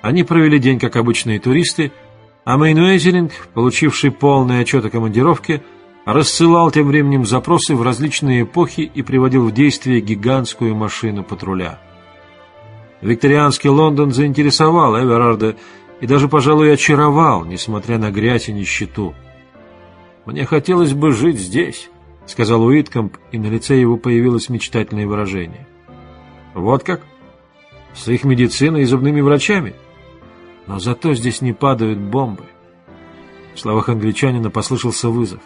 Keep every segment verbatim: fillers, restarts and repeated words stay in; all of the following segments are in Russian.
Они провели день, как обычные туристы, а Мейнуэзелинг, получивший полный отчет о командировке, рассылал тем временем запросы в различные эпохи и приводил в действие гигантскую машину патруля. Викторианский Лондон заинтересовал Эверарда и даже, пожалуй, очаровал, несмотря на грязь и нищету. «Мне хотелось бы жить здесь», — сказал Уиткомб, и на лице его появилось мечтательное выражение. «Вот как? С их медициной и зубными врачами? Но зато здесь не падают бомбы». В словах англичанина послышался вызов.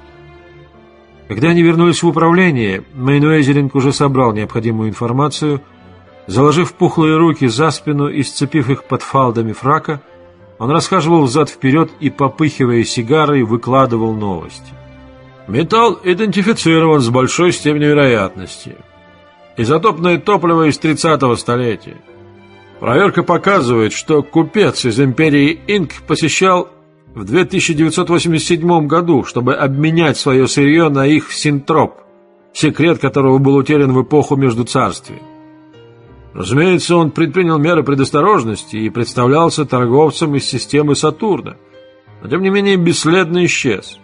Когда они вернулись в управление, Мейнуэзелинг уже собрал необходимую информацию. Заложив пухлые руки за спину и сцепив их под фалдами фрака, он расхаживал взад-вперед и, попыхивая сигарой, выкладывал новости. «Металл идентифицирован с большой степенью вероятности. Изотопное топливо из тридцатого столетия. Проверка показывает, что купец из империи Инк посещал в две тысячи девятьсот восемьдесят седьмом году, чтобы обменять свое сырье на их синтроп, секрет которого был утерян в эпоху Междуцарствия. Разумеется, он предпринял меры предосторожности и представлялся торговцем из системы Сатурна, но тем не менее бесследно исчез.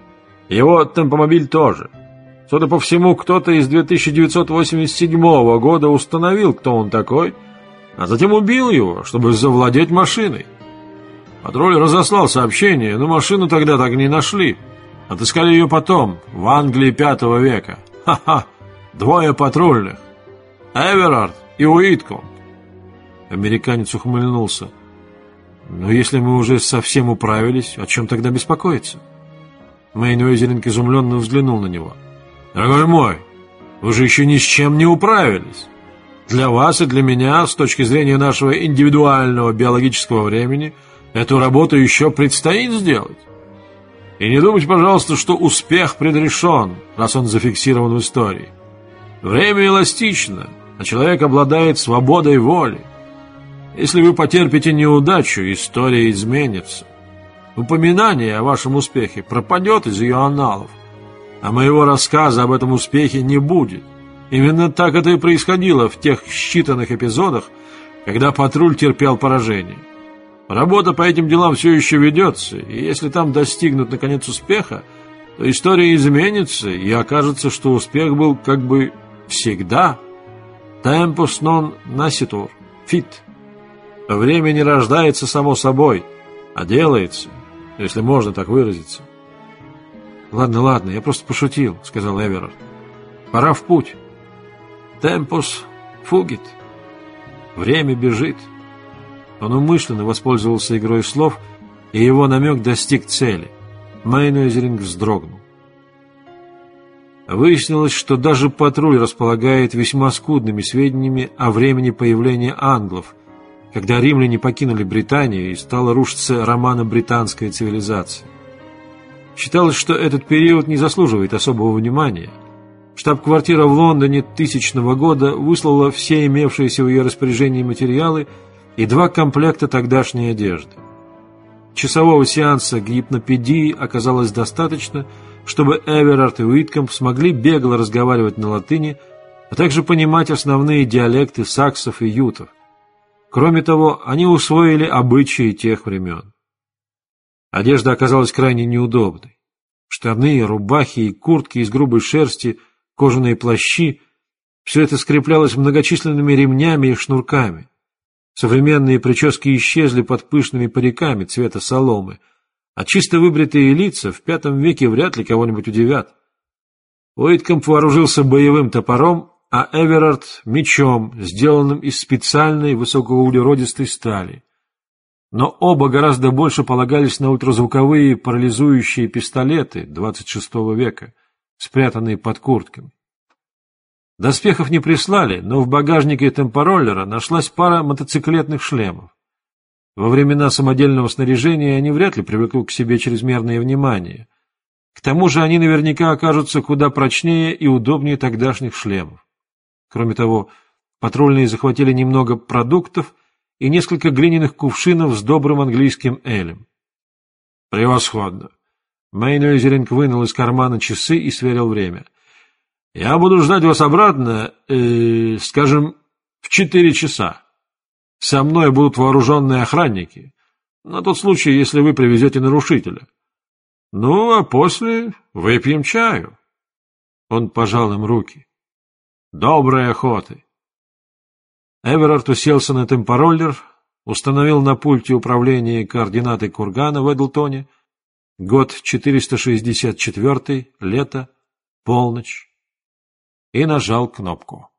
Его темпомобиль тоже. Судя по всему, кто-то из две тысячи девятьсот восемьдесят седьмого года установил, кто он такой, а затем убил его, чтобы завладеть машиной. Патруль разослал сообщение, но машину тогда так и не нашли. Отыскали ее потом, в Англии пятого века. Ха-ха, двое патрульных. Эверард и Уиткомб. Американец ухмыльнулся. «Но если мы уже совсем управились, о чем тогда беспокоиться?» Мейнуэзелинг изумленно взглянул на него. «Дорогой мой, вы же еще ни с чем не управились. Для вас и для меня, с точки зрения нашего индивидуального биологического времени, эту работу еще предстоит сделать. И не думайте, пожалуйста, что успех предрешен, раз он зафиксирован в истории. Время эластично, а человек обладает свободой воли. Если вы потерпите неудачу, история изменится. Упоминание о вашем успехе пропадет из ее анналов, а моего рассказа об этом успехе не будет. Именно так это и происходило в тех считанных эпизодах, когда патруль терпел поражение. Работа по этим делам все еще ведется, и если там достигнут наконец успеха, то история изменится, и окажется, что успех был как бы всегда. Tempus non nascitur fit. Время не рождается само собой, а делается, если можно так выразиться. «Ладно, ладно, я просто пошутил», — сказал Эверард. «Пора в путь. Tempus fugit. Время бежит». Он умышленно воспользовался игрой слов, и его намек достиг цели. Мейнуэзелинг вздрогнул. Выяснилось, что даже патруль располагает весьма скудными сведениями о времени появления англов, когда римляне покинули Британию и стала рушиться романо-британская цивилизация. Считалось, что этот период не заслуживает особого внимания. Штаб-квартира в Лондоне тысячного года выслала все имевшиеся в ее распоряжении материалы и два комплекта тогдашней одежды. Часового сеанса гипнопедии оказалось достаточно, чтобы Эверард и Уиткомб смогли бегло разговаривать на латыни, а также понимать основные диалекты саксов и ютов. Кроме того, они усвоили обычаи тех времен. Одежда оказалась крайне неудобной. Штаны, рубахи и куртки из грубой шерсти, кожаные плащи — все это скреплялось многочисленными ремнями и шнурками. Современные прически исчезли под пышными париками цвета соломы, а чисто выбритые лица в пятом веке вряд ли кого-нибудь удивят. Уиткомб вооружился боевым топором, а Эверард — мечом, сделанным из специальной высокоуглеродистой стали. Но оба гораздо больше полагались на ультразвуковые парализующие пистолеты двадцать шестого века, спрятанные под куртками. Доспехов не прислали, но в багажнике темпороллера нашлась пара мотоциклетных шлемов. Во времена самодельного снаряжения они вряд ли привлекут к себе чрезмерное внимание. К тому же они наверняка окажутся куда прочнее и удобнее тогдашних шлемов. Кроме того, патрульные захватили немного продуктов и несколько глиняных кувшинов с добрым английским элем. «Превосходно!» Мейнуэзелинг вынул из кармана часы и сверил время. «Я буду ждать вас обратно, э, скажем, в четыре часа». Со мной будут вооруженные охранники, на тот случай, если вы привезете нарушителя. Ну, а после выпьем чаю». Он пожал им руки. «Доброй охоты». Эверард уселся на темпороллер, установил на пульте управления координаты кургана в Эдлтоне, год четыреста шестьдесят четвёртый, лето, полночь, и нажал кнопку.